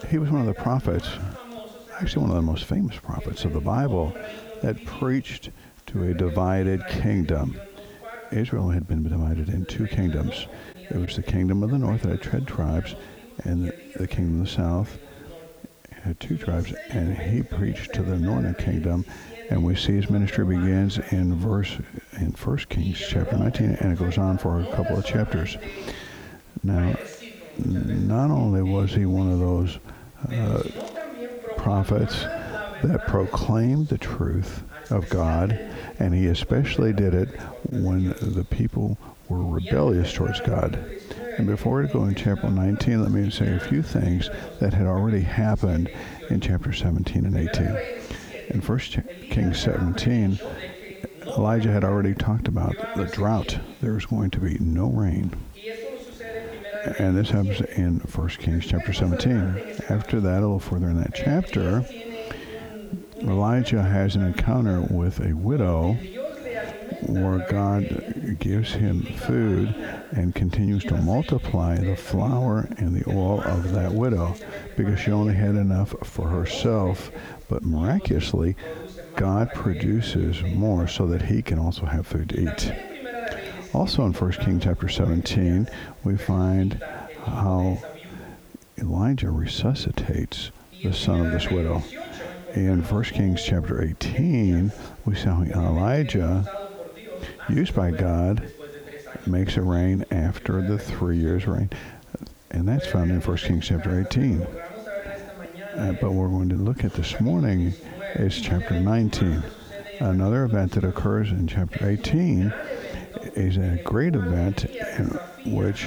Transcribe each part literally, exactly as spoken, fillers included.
he was one of the prophets, actually one of the most famous prophets of the Bible, that preached to a divided kingdom. Israel had been divided in two kingdoms. It was the kingdom of the north that had ten tribes, and the, the kingdom of the south had two tribes, and he preached to the northern kingdom. And we see his ministry begins in verse in First Kings chapter nineteen, and it goes on for a couple of chapters. Now, not only was he one of those uh, prophets that proclaimed the truth of God, and he especially did it when the people were rebellious towards God. And before we go in chapter nineteen, let me say a few things that had already happened in chapter seventeen and eighteen. In First Kings seventeen, Elijah had already talked about the drought. There was going to be no rain. And this happens in First Kings chapter seventeen. After that, a little further in that chapter, Elijah has an encounter with a widow where God gives him food and continues to multiply the flour and the oil of that widow, because she only had enough for herself. But miraculously, God produces more so that he can also have food to eat. Also in First Kings chapter seventeen, we find how Elijah resuscitates the son of this widow. In First Kings chapter eighteen, we see how Elijah, used by God, makes it rain after the three years rain. And that's found in First Kings chapter eighteen. Uh, but what we're going to look at this morning is chapter nineteen. Another event that occurs in chapter eighteen is a great event in which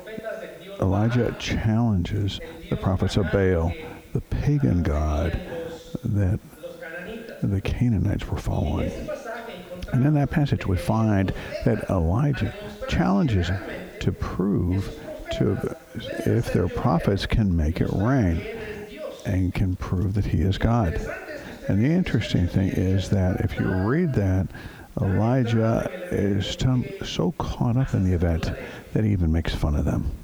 Elijah challenges the prophets of Baal, the pagan god that the Canaanites were following. And in that passage we find that Elijah challenges to prove to if their prophets can make it rain and can prove that he is God. And the interesting thing is that if you read that, Elijah is so caught up in the event that he even makes fun of them.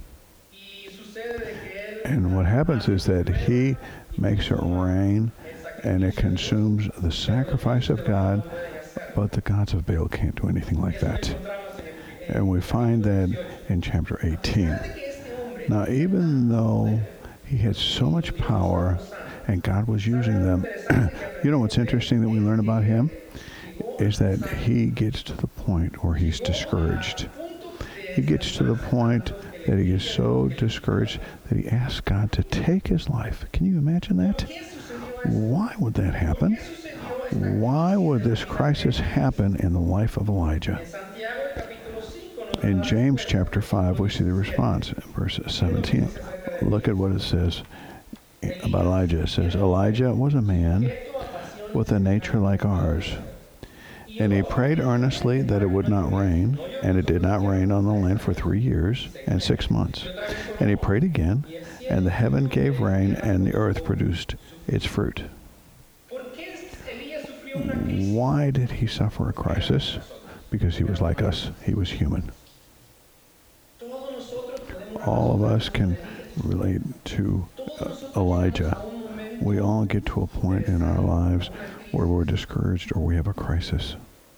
And what happens is that he makes it rain and it consumes the sacrifice of God, but the gods of Baal can't do anything like that. And we find that in chapter eighteen. Now, even though he had so much power and God was using them, you know what's interesting that we learn about him is that he gets to the point where he's discouraged. He gets to the point that he is so discouraged that he asks God to take his life. Can you imagine that? Why would that happen? Why would this crisis happen in the life of Elijah? In James chapter five, we see the response in verse seventeen. Look at what it says about Elijah. It says, Elijah was a man with a nature like ours, and he prayed earnestly that it would not rain, and it did not rain on the land for three years and six months. And he prayed again, and the heaven gave rain, and the earth produced its fruit. Why did he suffer a crisis? Because he was like us. He was human. All of us can relate to uh, Elijah. We all get to a point in our lives where we're discouraged or we have a crisis.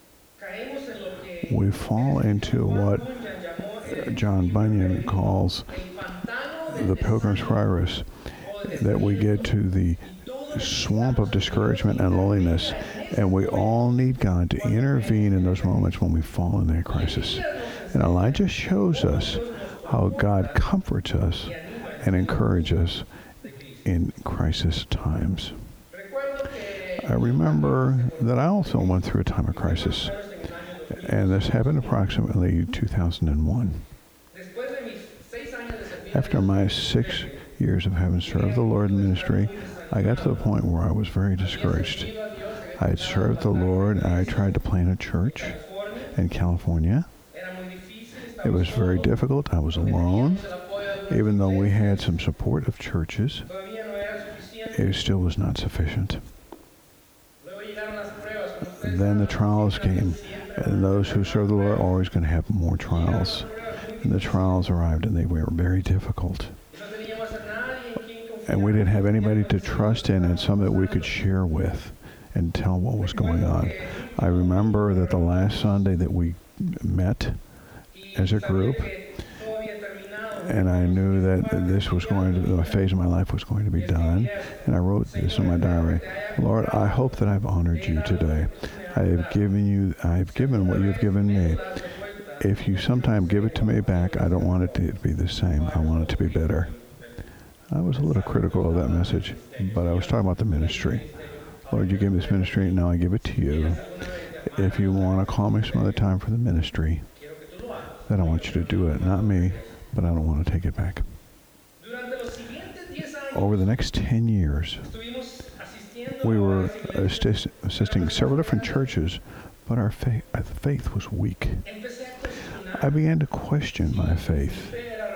We fall into what John Bunyan calls the Pilgrim's Progress, that we get to the swamp of discouragement and loneliness, and we all need God to intervene in those moments when we fall in that crisis. And Elijah shows us how God comforts us and encourages us in crisis times. I remember that I also went through a time of crisis, and this happened approximately two thousand one. After my six years of having served the Lord in ministry, I got to the point where I was very discouraged. I had served the Lord, and I tried to plant a church in California. It was very difficult. I was alone. Even though we had some support of churches, it still was not sufficient. Then the trials came, and those who serve the Lord are always going to have more trials. And the trials arrived, and they were very difficult. and we didn't have anybody to trust in and some that we could share with and tell what was going on. I remember that the last Sunday that we met as a group, and I knew that this was going to, the phase of my life was going to be done, and I wrote this in my diary. Lord, I hope that I've honored you today. I have given you, I have given what you've given me. If you sometime give it to me back, I don't want it to be the same. I want it to be better. I was a little critical of that message, but I was talking about the ministry. Lord, you gave me this ministry, now I give it to you. If you want to call me some other time for the ministry, then I want you to do it. Not me, but I don't want to take it back. Over the next ten years, we were assist, assisting several different churches, but our faith, our faith was weak. I began to question my faith.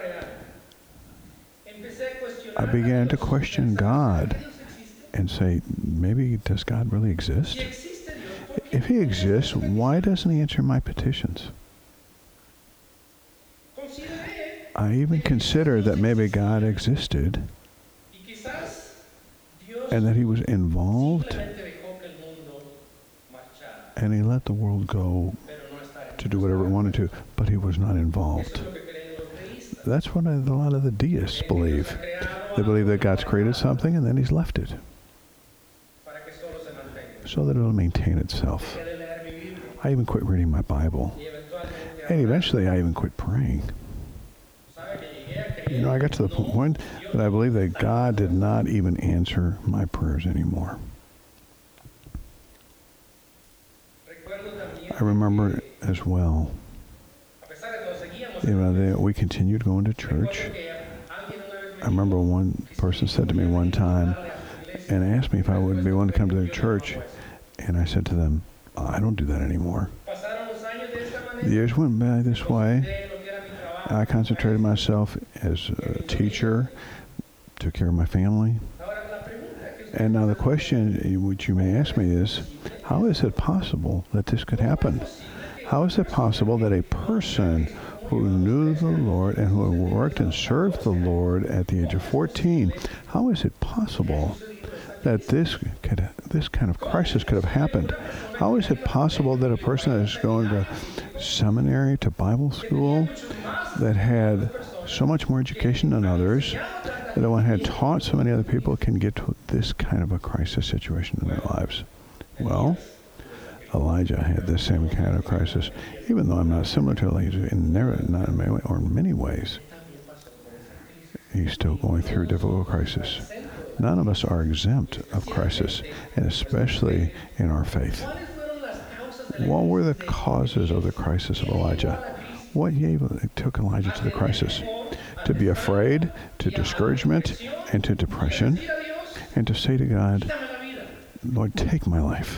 I began to question God and say, maybe does God really exist? If he exists, why doesn't he answer my petitions? I even considered that maybe God existed and that he was involved and he let the world go to do whatever it wanted to, but he was not involved. That's what a lot of the deists believe. They believe that God's created something and then he's left it so that it'll maintain itself. I even quit reading my Bible. And eventually I even quit praying. You know, I got to the point that I believe that God did not even answer my prayers anymore. I remember as well, you know, they, we continued going to church. I remember one person said to me one time and asked me if I would be willing to come to their church. And I said to them, I don't do that anymore. The years went by this way. I concentrated myself as a teacher, took care of my family. And now the question which you may ask me is, how is it possible that this could happen? How is it possible that a person who knew the Lord and who worked and served the Lord at the age of fourteen, how is it possible that this could, this kind of crisis could have happened? How is it possible that a person that is going to seminary, to Bible school, that had so much more education than others, that one had taught so many other people, can get to this kind of a crisis situation in their lives? Well, Elijah had this same kind of crisis, even though I'm not similar to Elijah in never, not in many ways, or in many ways. He's still going through a difficult crisis. None of us are exempt of crisis, and especially in our faith. What were the causes of the crisis of Elijah? What gave, took Elijah to the crisis? To be afraid, to discouragement, and to depression, and to say to God, Lord, take my life.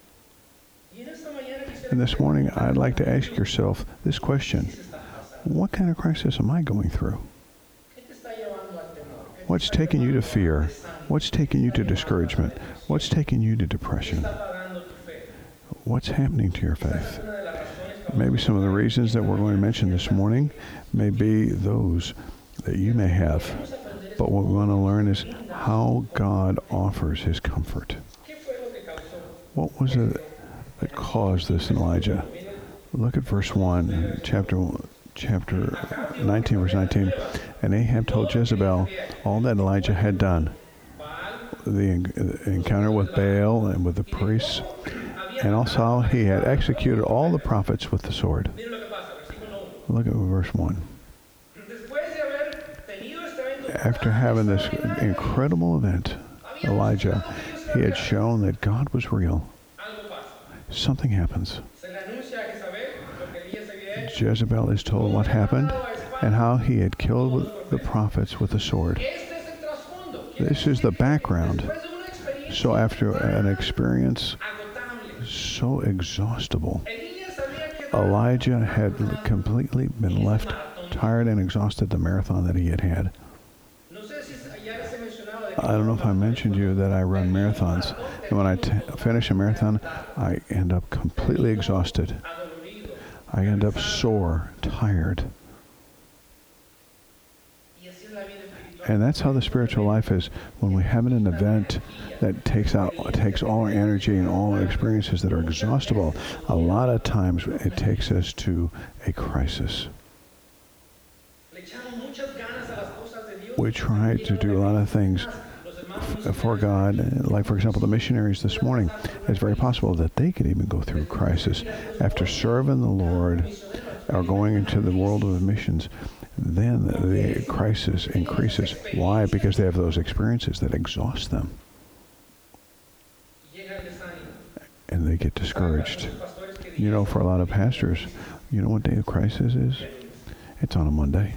And this morning, I'd like to ask yourself this question. What kind of crisis am I going through? What's taking you to fear? What's taking you to discouragement? What's taking you to depression? What's happening to your faith? Maybe some of the reasons that we're going to mention this morning may be those that you may have. But what we want to learn is how God offers his comfort. What was it that caused this in Elijah? Look at verse one, chapter chapter nineteen, verse nineteen. And Ahab told Jezebel all that Elijah had done. The encounter with Baal and with the priests, and also he had executed all the prophets with the sword. Look at verse one. After having this incredible event, Elijah, he had shown that God was real. Something happens. Jezebel is told what happened and how he had killed the prophets with the sword. This is the background. So after an experience so exhaustible, Elijah had completely been left tired and exhausted the marathon that he had had. I don't know if I mentioned to you that I run marathons, and when I t- finish a marathon, I end up completely exhausted. I end up sore, tired. And that's how the spiritual life is. When we have an event that takes out, takes all our energy and all our experiences that are exhaustible, a lot of times it takes us to a crisis. We try to do a lot of things f- for God, like, for example, the missionaries this morning. It's very possible that they could even go through a crisis after serving the Lord or going into the world of missions. Then the crisis increases. Why? Because they have those experiences that exhaust them. And they get discouraged. You know, for a lot of pastors, you know what day of crisis is? It's on a Monday.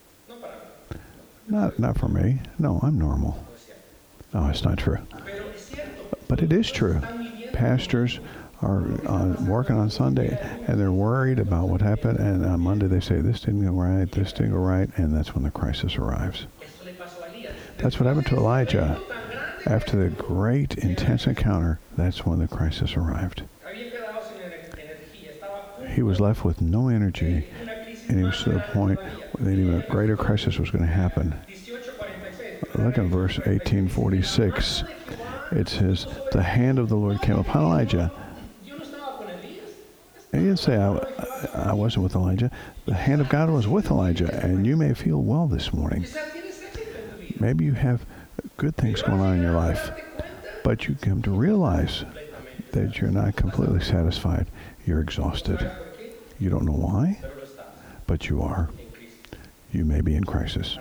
Not not for me. No, I'm normal. No, it's not true. But it is true. Pastors are uh, working on Sunday, and they're worried about what happened, and on Monday they say, this didn't go right, this didn't go right, and that's when the crisis arrives. That's what happened to Elijah. After the great, intense encounter, that's when the crisis arrived. He was left with no energy, and he was to the point where even a greater crisis was going to happen. Look at verse eighteen forty-six. It says, the hand of the Lord came upon Elijah. And he didn't say, I, I wasn't with Elijah. The hand of God was with Elijah, and you may feel well this morning. Maybe you have good things going on in your life, but you come to realize that you're not completely satisfied. You're exhausted. You don't know why, but you are. You may be in crisis.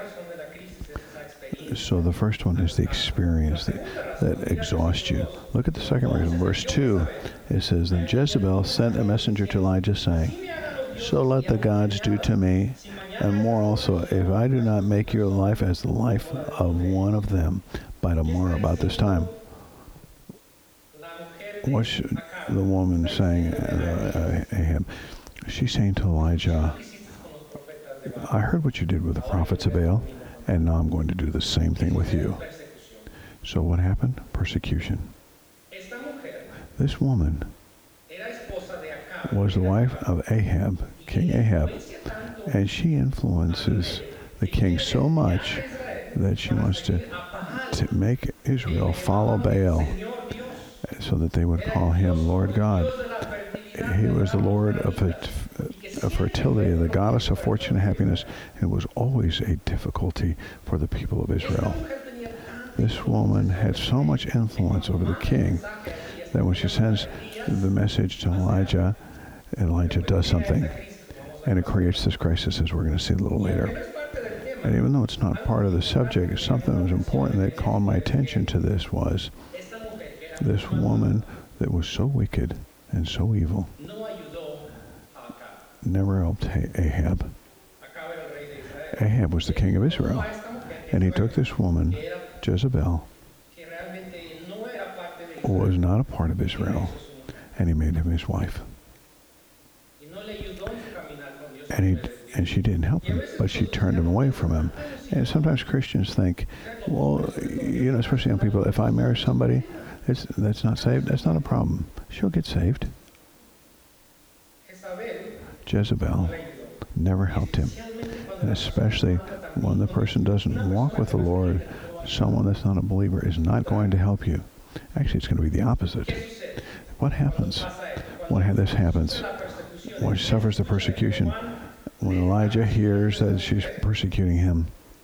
So the first one is the experience that, that exhausts you. Look at the second reason. Verse two, it says, then Jezebel sent a messenger to Elijah, saying, so let the gods do to me, and more also, if I do not make your life as the life of one of them by tomorrow about this time. What's the woman saying, uh, Ahab? She's saying to Elijah, I heard what you did with the prophets of Baal, and now I'm going to do the same thing with you. So what happened? Persecution. This woman was the wife of Ahab, King Ahab, and she influences the king so much that she wants to, to make Israel follow Baal so that they would call him Lord God. He was the Lord of, of fertility, the goddess of fortune and happiness, and it was always a difficulty for the people of Israel. This woman had so much influence over the king that when she sends the message to Elijah, Elijah does something, and it creates this crisis, as we're going to see a little later. And even though it's not part of the subject, something that was important that called my attention to this was this woman that was so wicked and so evil never helped Ahab. Ahab was the king of Israel, and he took this woman, Jezebel, who was not a part of Israel, and he made him his wife. And he and she didn't help him, but she turned him away from him. And sometimes Christians think, well, you know, especially young people, if I marry somebody it's, that's not saved, that's not a problem. She'll get saved. Jezebel never helped him. And especially when the person doesn't walk with the Lord, someone that's not a believer is not going to help you. Actually, it's going to be the opposite. What happens when this happens? When she suffers the persecution, when Elijah hears that she's persecuting him.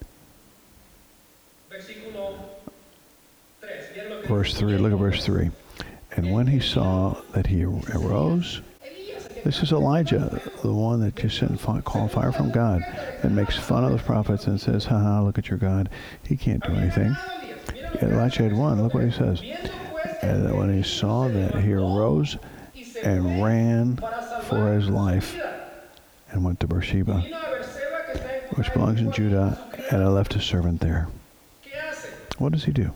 Verse three, look at verse three. And when he saw that he arose, this is Elijah, the one that just sent call fire from God and makes fun of the prophets and says, haha, look at your God. He can't do anything. Elijah had won. Look what he says. And when he saw that, he arose and ran for his life and went to Beersheba, which belongs in Judah, and I left his servant there. What does he do?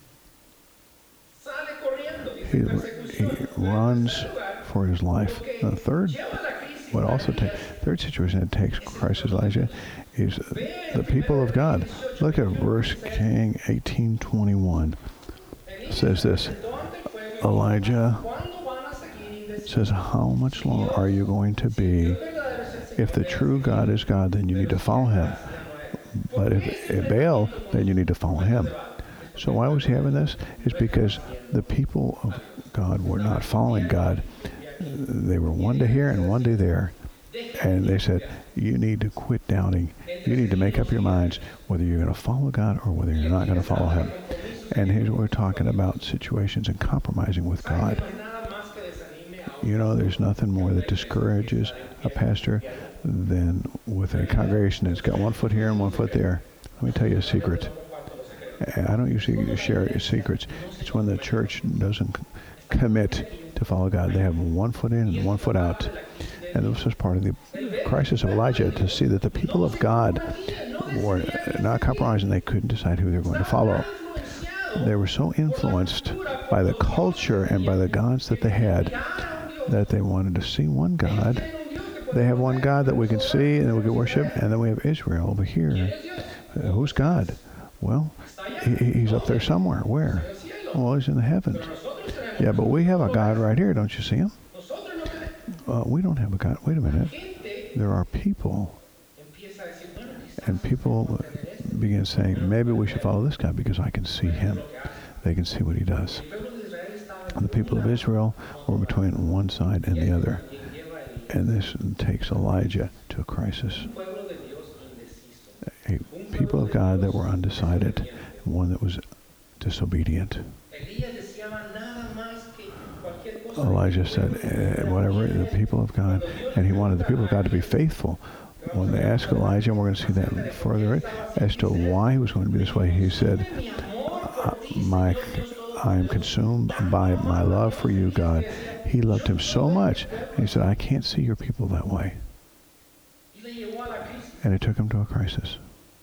He, he runs for his life. The third, what also takes, third situation that takes Christ Elijah is the people of God. Look at verse King eighteen twenty-one. It says this, Elijah says, how much longer are you going to be? If the true God is God, then you need to follow him. But if, if Baal, then you need to follow him. So why was he having this? It's because the people of God were not following God. They were one day here and one day there. And they said, you need to quit doubting. You need to make up your minds whether you're going to follow God or whether you're not going to follow him. And here's what we're talking about, situations and compromising with God. You know, there's nothing more that discourages a pastor than with a congregation that's got one foot here and one foot there. Let me tell you a secret. I don't usually share secrets. It's when the church doesn't commit to follow God. They have one foot in and one foot out. And this was part of the crisis of Elijah, to see that the people of God were not compromising. They couldn't decide who they were going to follow. They were so influenced by the culture and by the gods that they had that they wanted to see one God. They have one God that we can see and that we can worship, and then we have Israel over here. Uh, who's God? Well, he, he's up there somewhere. Where? Well, he's in the heavens. Yeah, but we have a God right here. Don't you see him? Uh, we don't have a God. Wait a minute. There are people. And people begin saying, maybe we should follow this God because I can see him. They can see what he does. And the people of Israel were between one side and the other. And this takes Elijah to a crisis. A people of God that were undecided, and one that was disobedient. Elijah said, eh, whatever, the people of God, and he wanted the people of God to be faithful. When they asked Elijah, and we're going to see that further, as to why he was going to be this way, he said, my, I am consumed by my love for you, God. He loved him so much. And he said, I can't see your people that way. And it took him to a crisis.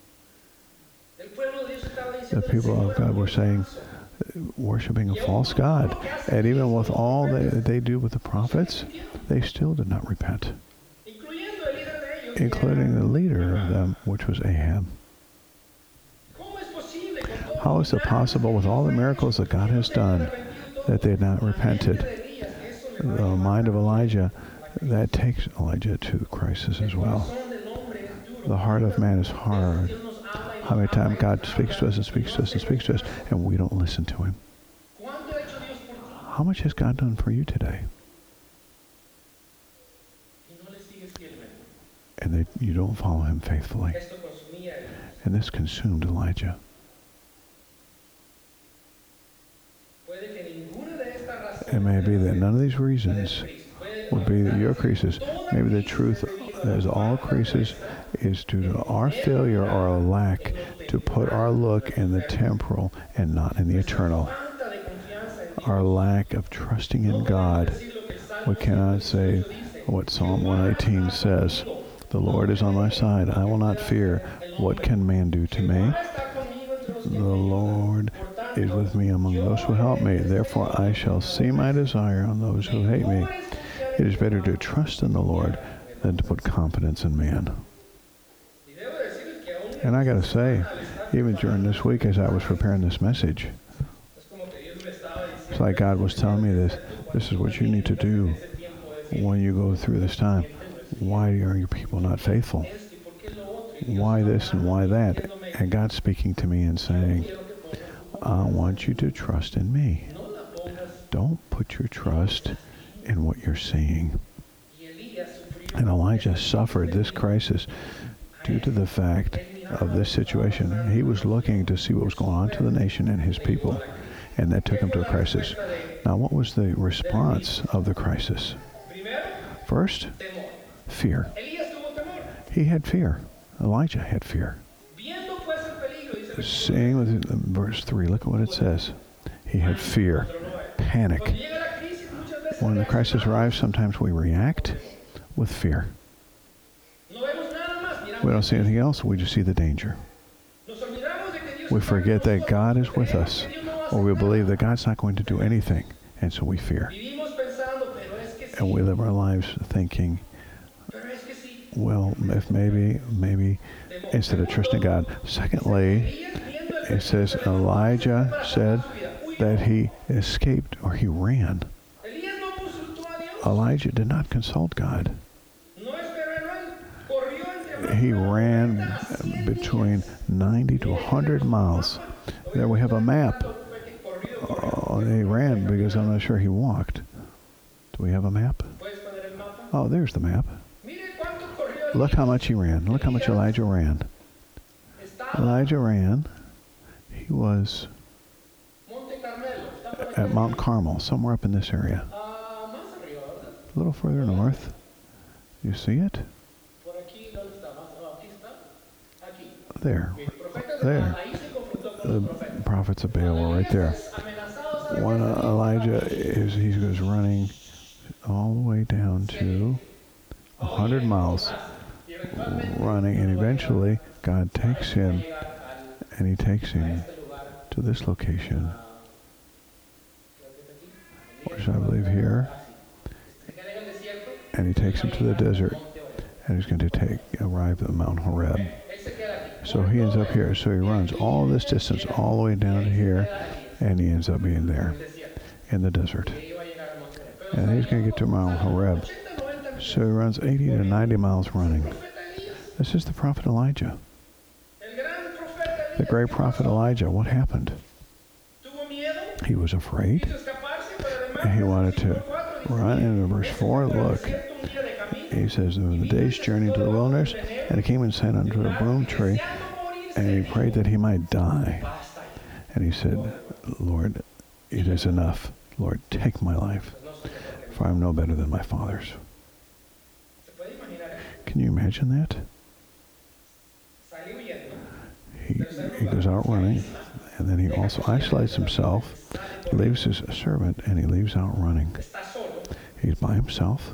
The people of God were saying, worshiping a false God. And even with all that they do with the prophets, they still did not repent. Including the leader of them, which was Ahab. How is it possible, with all the miracles that God has done, that they had not repented? The mind of Elijah, that takes Elijah to the crisis as well. The heart of man is hard. How many times God speaks to us and speaks to us and speaks to us, and we don't listen to him? How much has God done for you today? And they, you don't follow him faithfully. And this consumed Elijah. It may be that none of these reasons would be your creases. Maybe the truth is all creases is due to our failure or our lack to put our look in the temporal and not in the eternal. Our lack of trusting in God. We cannot say what Psalm one eighteen says. The Lord is on my side. I will not fear. What can man do to me? The Lord is with me among those who help me. Therefore I shall see my desire on those who hate me. It is better to trust in the Lord than to put confidence in man. And I got to say, even during this week as I was preparing this message, it's like God was telling me this. This is what you need to do when you go through this time. Why are your people not faithful? Why this and why that? And God's speaking to me and saying, I want you to trust in me. Don't put your trust in what you're seeing. And Elijah suffered this crisis due to the fact of this situation. He was looking to see what was going on to the nation and his people, and that took him to a crisis. Now, what was the response of the crisis? First, fear. He had fear. Elijah had fear. Seeing with verse three, look at what it says. He had fear, panic. When the crisis arrives, sometimes we react with fear. We don't see anything else. We just see the danger. We forget that God is with us, or we believe that God's not going to do anything, and so we fear. And we live our lives thinking, well, if maybe, maybe, instead of trusting God. Secondly, it says Elijah said that he escaped or he ran. Elijah did not consult God. he ran between ninety to one hundred miles. There we have a map. Oh, he ran because I'm not sure he walked. Do we have a map? Oh, there's the map. Look how much he ran. Look how much Elijah ran. Elijah ran. He was at Mount Carmel, somewhere up in this area. A little further north. You see it? There. There. The prophets of Baal were right there. When uh, Elijah is, he was running all the way down to one hundred miles running, and eventually God takes him, and he takes him to this location, which I believe here, and he takes him to the desert, and he's going to take arrive at Mount Horeb. So he ends up here. So he runs all this distance all the way down to here, and he ends up being there in the desert. And he's going to get to Mount Horeb. So he runs eighty to ninety miles running. This is the prophet Elijah. The great prophet Elijah. What happened? He was afraid. And he wanted to run. And in verse four, look. He says, there was a day's journey into the wilderness, and he came and sat under a broom tree, and he prayed that he might die. And he said, Lord, it is enough. Lord, take my life, for I am no better than my fathers. Can you imagine that? He, he goes out running, and then he also isolates himself, leaves his servant, and he leaves out running. He's by himself.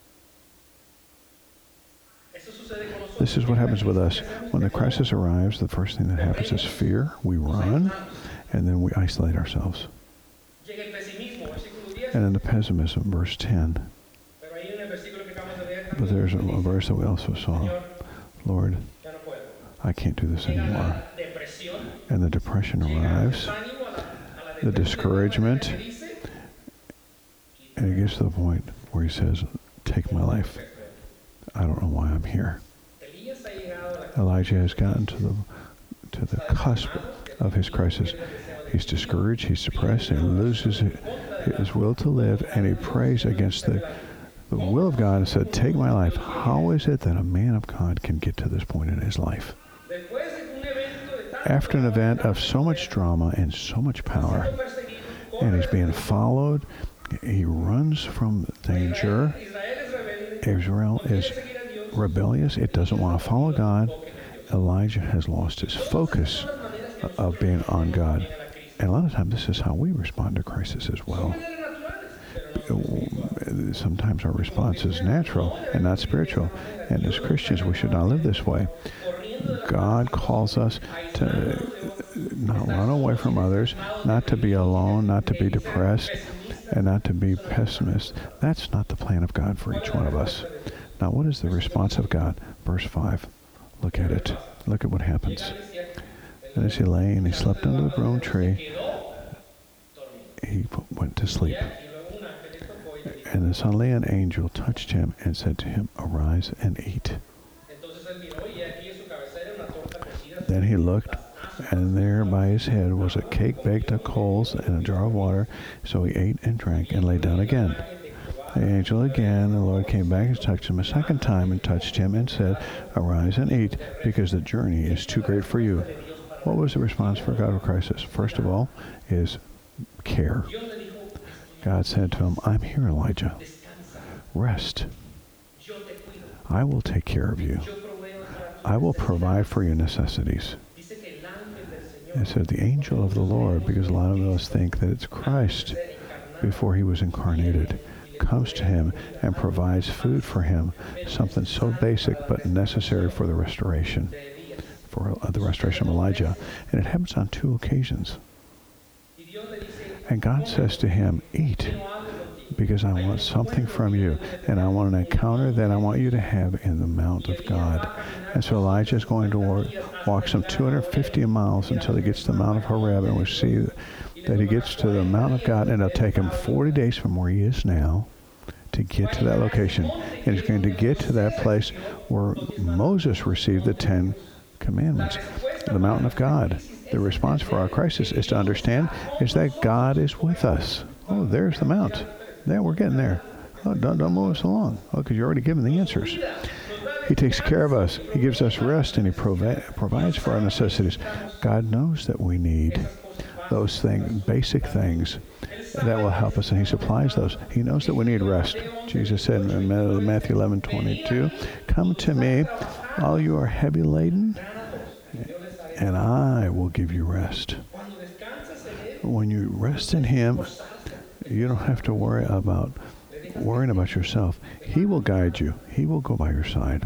This is what happens with us. When the crisis arrives, the first thing that happens is fear. We run, and then we isolate ourselves. And then the pessimism, verse ten. But there's a, a verse that we also saw. Lord, I can't do this anymore. And the depression arrives, the discouragement, and it gets to the point where he says, take my life. I don't know why I'm here. Elijah has gotten to the to the cusp of his crisis. He's discouraged, he's depressed, and he loses his will to live, and he prays against the, the will of God and said, take my life. How is it that a man of God can get to this point in his life? After an event of so much drama and so much power, and he's being followed, he runs from danger. Israel is rebellious. It doesn't want to follow God. Elijah has lost his focus of being on God. And a lot of times this is how we respond to crisis as well. Sometimes our response is natural and not spiritual. And as Christians, we should not live this way. God calls us to not run away from others, not to be alone, not to be depressed, and not to be pessimist. That's not the plan of God for each one of us. Now, what is the response of God? Verse five. Look at it. Look at what happens. And as he lay and he slept under the broom tree, he went to sleep. And suddenly an angel touched him and said to him, arise and eat. Then he looked, and there by his head was a cake baked on coals and a jar of water. So he ate and drank and lay down again. The angel again, the Lord came back and touched him a second time and touched him and said, arise and eat, because the journey is too great for you. What was the response for God of crisis? First of all, is care. God said to him, I'm here, Elijah. Rest. I will take care of you. I will provide for your necessities. It says the angel of the Lord, because a lot of us think that it's Christ before he was incarnated, comes to him and provides food for him, something so basic but necessary for the restoration, for uh, the restoration of Elijah. And it happens on two occasions. And God says to him, eat, because I want something from you, and I want an encounter that I want you to have in the Mount of God. And so Elijah is going to walk, walk some two hundred fifty miles until he gets to the Mount of Horeb, and we see that he gets to the Mount of God, and it'll take him forty days from where he is now to get to that location. And he's going to get to that place where Moses received the Ten Commandments, the mountain of God. The response for our crisis is to understand is that God is with us. Oh, there's the mount. Yeah, we're getting there. Oh, don't, don't move us along. Oh, because you're already given the answers. He takes care of us. He gives us rest, and he provi- provides for our necessities. God knows that we need those things, basic things that will help us, and he supplies those. He knows that we need rest. Jesus said in Matthew eleven twenty-two, "Come to me, all you are heavy laden, and I will give you rest." When you rest in him, you don't have to worry about worrying about yourself. He will guide you. He will go by your side.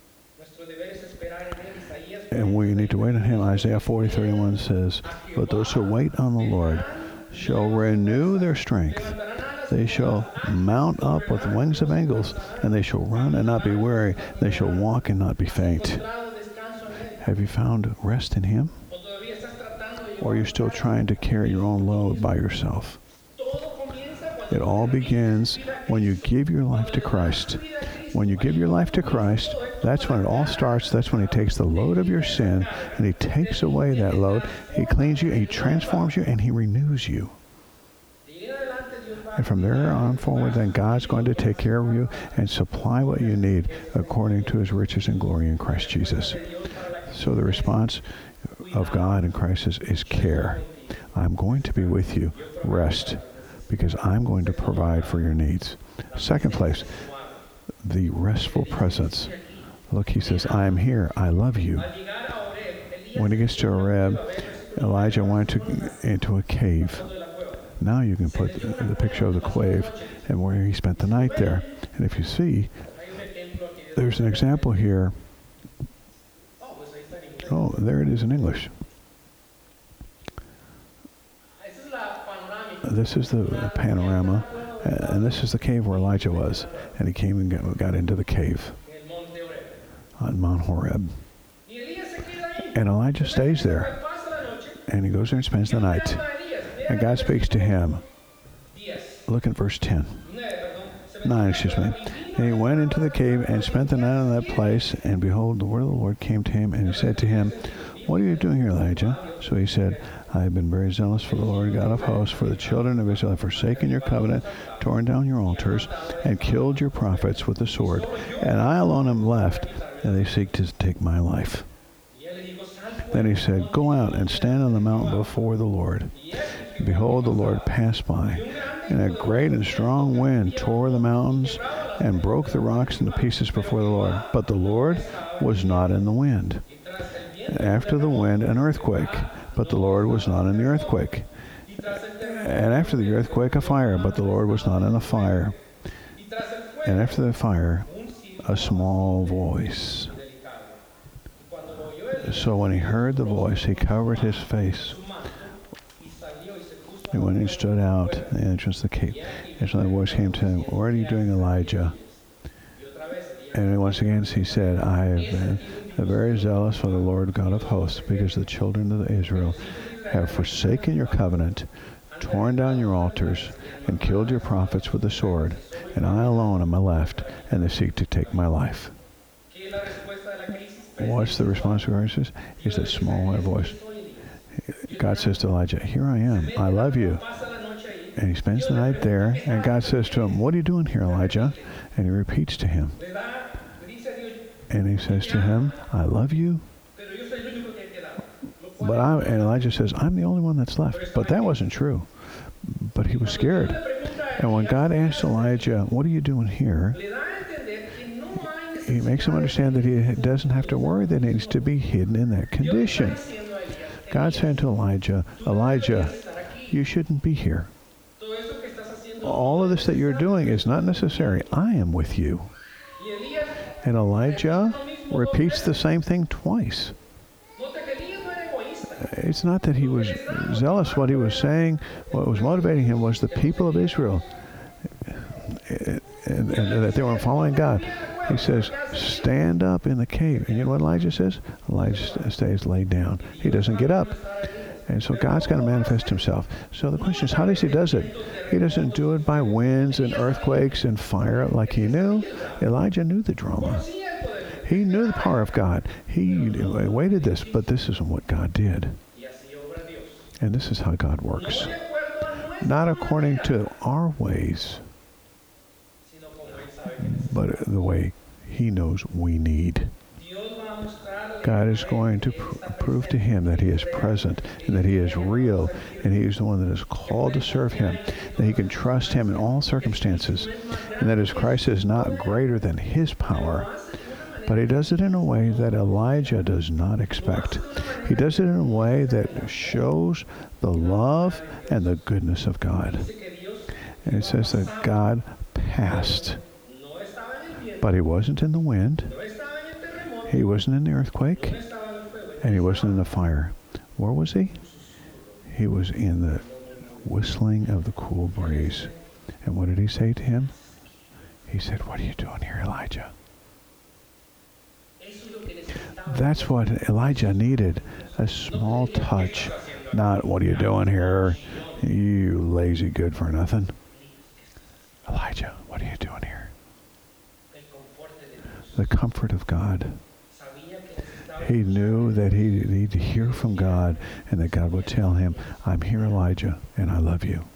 And we need to wait on him. Isaiah forty thirty-one says, "But those who wait on the Lord shall renew their strength. They shall mount up with wings of eagles, and they shall run and not be weary. They shall walk and not be faint." Have you found rest in him? Or are you still trying to carry your own load by yourself? It all begins when you give your life to Christ. When you give your life to Christ, that's when it all starts. That's when he takes the load of your sin, and he takes away that load. He cleans you, he transforms you, and he renews you. And from there on forward, then God's going to take care of you and supply what you need according to his riches and glory in Christ Jesus. So the response of God in Christ is, is care. I'm going to be with you. Rest, because I'm going to provide for your needs. Second place, the restful presence. Look, he says, "I am here. I love you." When he gets to Horeb, Elijah went to, into a cave. Now you can put the, the picture of the cave and where he spent the night there. And if you see, there's an example here. Oh, there it is in English. This is the panorama, and this is the cave where Elijah was. And he came and got, got into the cave on Mount Horeb. And Elijah stays there. And he goes there and spends the night. And God speaks to him. Look at verse ten. nine, excuse me. And he went into the cave and spent the night in that place. And behold, the word of the Lord came to him. And he said to him, "What are you doing here, Elijah?" So he said, "I have been very zealous for the Lord God of hosts, for the children of Israel have forsaken your covenant, torn down your altars, and killed your prophets with the sword. And I alone am left, and they seek to take my life." Then he said, "Go out and stand on the mountain before the Lord." And behold, the Lord passed by, and a great and strong wind tore the mountains and broke the rocks into pieces before the Lord. But the Lord was not in the wind. And after the wind, an earthquake. But the Lord was not in the earthquake. And after the earthquake, a fire. But the Lord was not in the fire. And after the fire, a small voice. So when he heard the voice, he covered his face. And when he stood out the entrance of the cave, and so the voice came to him, "What are you doing, Elijah?" And once again he said, "I have been very zealous for the Lord God of hosts, because the children of Israel have forsaken your covenant, torn down your altars, and killed your prophets with the sword. And I alone am left, and they seek to take my life." What's the response to God? Is that small voice. God says to Elijah, "Here I am. I love you." And he spends the night there, and God says to him, "What are you doing here, Elijah?" And he repeats to him. And he says to him, "I love you." But I, and Elijah says, "I'm the only one that's left." But that wasn't true. But he was scared. And when God asked Elijah, "What are you doing here?" he makes him understand that he doesn't have to worry that he needs to be hidden in that condition. God said to Elijah, "Elijah, you shouldn't be here. All of this that you're doing is not necessary. I am with you." And Elijah repeats the same thing twice. It's not that he was zealous. What he was saying, what was motivating him was the people of Israel, and, and, and that they were following God. He says, "Stand up in the cave." And you know what Elijah says? Elijah stays laid down. He doesn't get up. And so God's going to manifest himself. So the question is, how does he does it? He doesn't do it by winds and earthquakes and fire like he knew. Elijah knew the drama. He knew the power of God. He waited this, but this isn't what God did. And this is how God works. Not according to our ways, but the way he knows we need. God is going to pr- prove to him that he is present and that he is real and he is the one that is called to serve him, that he can trust him in all circumstances, and that his Christ is not greater than his power. But he does it in a way that Elijah does not expect. He does it in a way that shows the love and the goodness of God. And it says that God passed. But he wasn't in the wind. He wasn't in the earthquake. And he wasn't in the fire. Where was he? He was in the whistling of the cool breeze. And what did he say to him? He said, "What are you doing here, Elijah?" That's what Elijah needed, a small touch, not "What are you doing here, you lazy good for nothing." Elijah, what are you doing here? The comfort of God. He knew that he needed to hear from God and that God would tell him, "I'm here, Elijah, and I love you."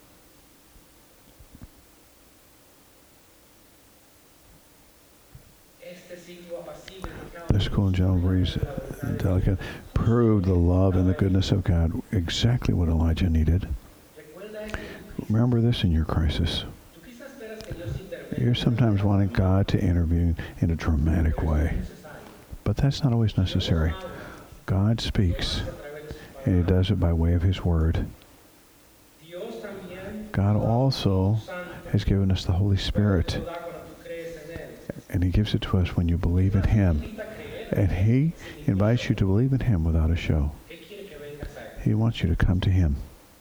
This cool and gentle breeze, delicate, proved the love and the goodness of God, exactly what Elijah needed. Remember this in your crisis. You're sometimes wanting God to intervene in a dramatic way, but that's not always necessary. God speaks, and he does it by way of his word. God also has given us the Holy Spirit, and he gives it to us when you believe in him. And he invites you to believe in him without a show. He wants you to come to him.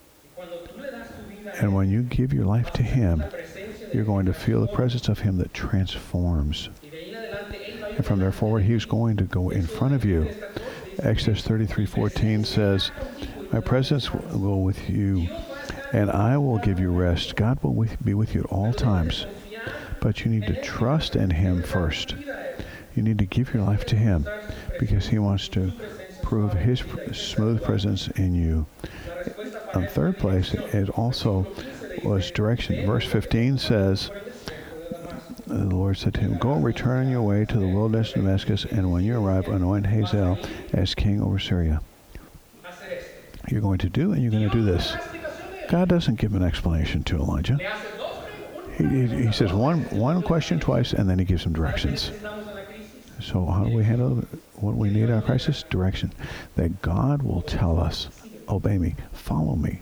And when you give your life to him, you're going to feel the presence of him that transforms. And from there forward, he's going to go in front of you. Exodus thirty-three fourteen says, "My presence will go with you, and I will give you rest." God will with, be with you at all times. But you need to trust in him first. You need to give your life to him because he wants to prove his smooth presence in you. In third place, it also was direction. Verse fifteen says, the Lord said to him, "Go and return on your way to the wilderness of Damascus, and when you arrive, anoint Hazael as king over Syria." You're going to do, and you're going to do this. God doesn't give an explanation to Elijah. He, he, he says one one question twice, and then he gives him directions. So how do we handle what we need in our crisis? Direction. That God will tell us, "Obey me, follow me."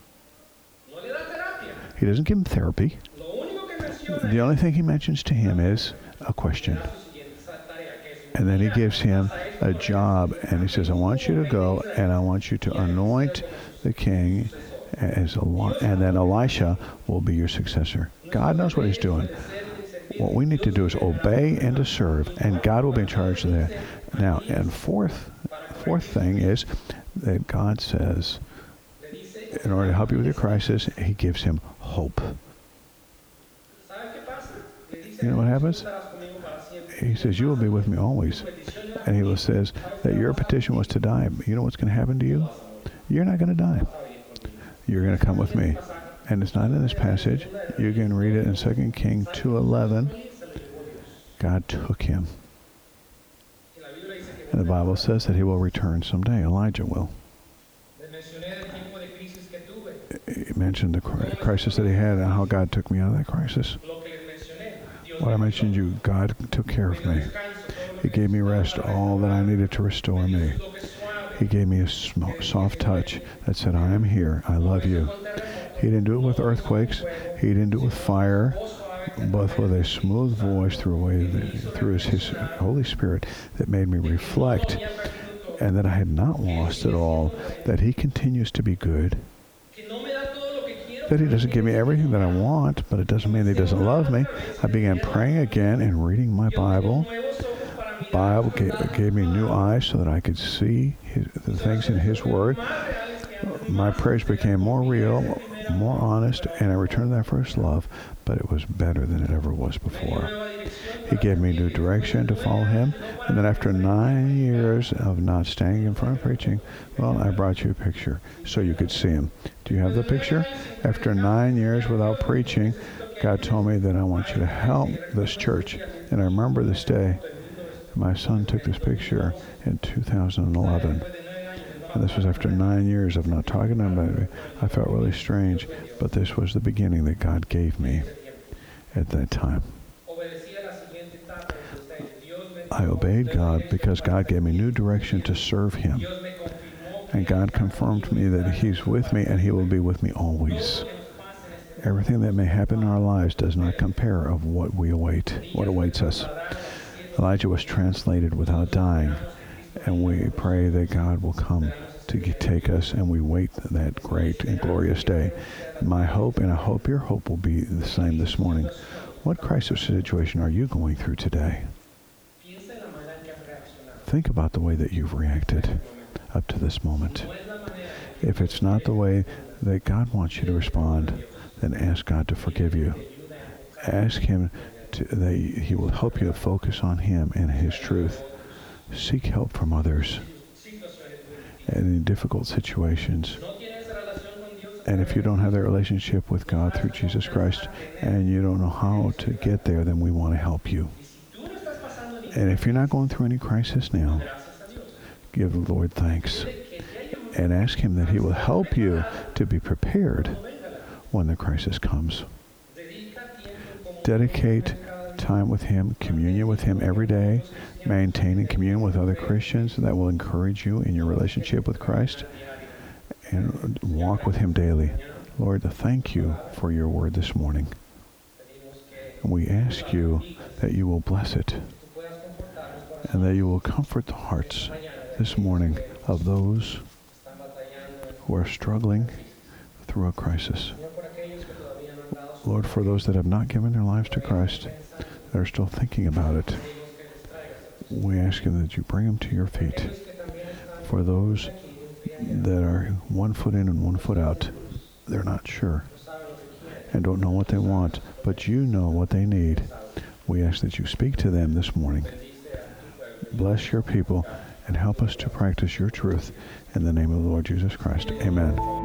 He doesn't give him therapy. The only thing he mentions to him is a question. And then he gives him a job, and he says, "I want you to go, and I want you to anoint the king, as Eli- and then Elisha will be your successor." God knows what he's doing. What we need to do is obey and to serve, and God will be in charge of that. Now, and fourth, fourth thing is that God says, in order to help you with your crisis, he gives him hope. You know what happens? He says, "You will be with me always." And he says that your petition was to die. But you know what's going to happen to you? You're not going to die. You're going to come with me. And it's not in this passage. You can read it in Second Kings two eleven. God took him. And the Bible says that he will return someday. Elijah will. It mentioned the crisis that he had and how God took me out of that crisis. What I mentioned you, God took care of me. He gave me rest, all that I needed to restore me. He gave me a sm- soft touch that said, "I am here. I love you." He didn't do it with earthquakes. He didn't do it with fire, but with a smooth voice through, a way that, through his, his Holy Spirit that made me reflect, and that I had not lost it all, that he continues to be good, that he doesn't give me everything that I want, but it doesn't mean that he doesn't love me. I began praying again and reading my Bible. Bible gave, gave me new eyes so that I could see his, the things in his word. my prayers became more real, more honest, and I returned to that first love, but it was better than it ever was before. He gave me new direction to follow him, and then after nine years of not standing in front of preaching, well, I brought you a picture so you could see him. Do you have the picture? After nine years without preaching, God told me that I want you to help this church. And I remember this day, my son took this picture in two thousand eleven. And this was after nine years of not talking about it. I felt really strange, but this was the beginning that God gave me at that time. I obeyed God because God gave me new direction to serve him. And God confirmed to me that he's with me and he will be with me always. Everything that may happen in our lives does not compare of what we await, what awaits us. Elijah was translated without dying, and we pray that God will come to take us, and we wait that great and glorious day. My hope, and I hope your hope will be the same this morning. What crisis situation are you going through today? Think about the way that you've reacted up to this moment. If it's not the way that God wants you to respond, then ask God to forgive you. Ask him to, that he will help you to focus on him and his truth. Seek help from others in difficult situations. And if you don't have that relationship with God through Jesus Christ and you don't know how to get there, then we want to help you. And if you're not going through any crisis now, give the Lord thanks and ask him that he will help you to be prepared when the crisis comes. Dedicate time with him, communion with him every day, maintaining communion with other Christians that will encourage you in your relationship with Christ, and walk with him daily. Lord, thank you for your word this morning. And we ask you that you will bless it and that you will comfort the hearts this morning of those who are struggling through a crisis. Lord, for those that have not given their lives to Christ, that are still thinking about it, we ask you that you bring them to your feet. For those that are one foot in and one foot out, they're not sure and don't know what they want, but you know what they need. We ask that you speak to them this morning. Bless your people and help us to practice your truth in the name of the Lord Jesus Christ. Amen.